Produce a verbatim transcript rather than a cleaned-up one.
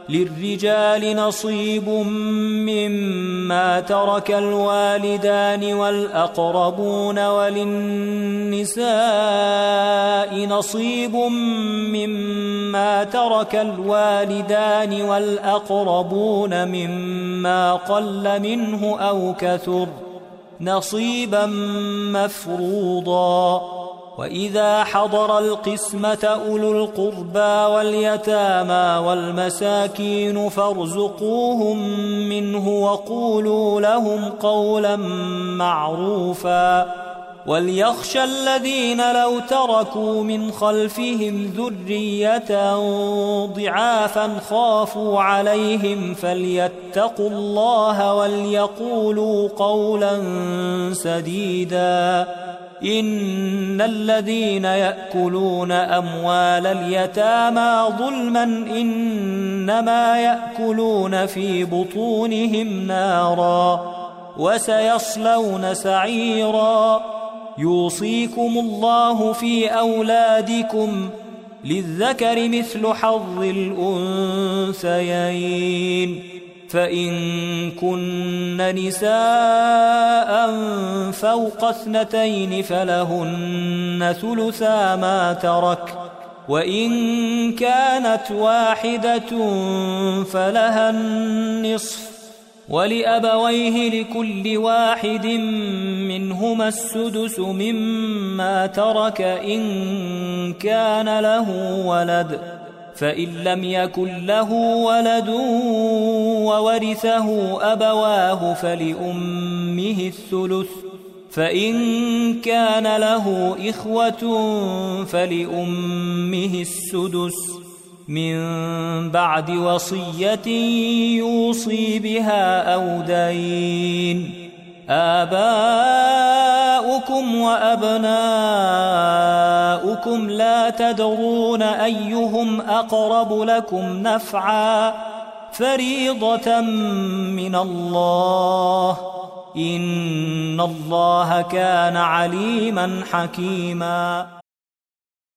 للرجال نصيب مما ترك الوالدان والأقربون وللنساء نصيب مما ترك الوالدان والأقربون مما قل منه أو كثر نصيبا مفروضا. وإذا حضر القسمة أولو القربى واليتامى والمساكين فارزقوهم منه وقولوا لهم قولا معروفا. وليخشى الذين لو تركوا من خلفهم ذرية ضعافا خافوا عليهم فليتقوا الله وليقولوا قولا سديدا. إن الذين يأكلون أموال اليتامى ظلما إنما يأكلون في بطونهم نارا وسيصلون سعيرا. يوصيكم الله في أولادكم للذكر مثل حظ الأنثيين. فإن كن نساء فوق اثنتين فلهن ثلثا ما ترك، وإن كانت واحدة فلها النصف، ولأبويه لكل واحد منهما السدس مما ترك إن كان له ولد، فإن لم يكن له ولد وورثه أبواه فلأمه الثلث، فإن كان له إخوة فلأمه السدس من بعد وصية يوصي بها أو دين. آباؤكم وأبناؤكم لا تدرون أيهم أقرب لكم نفعا فريضة من الله إن الله كان عليما حكيما.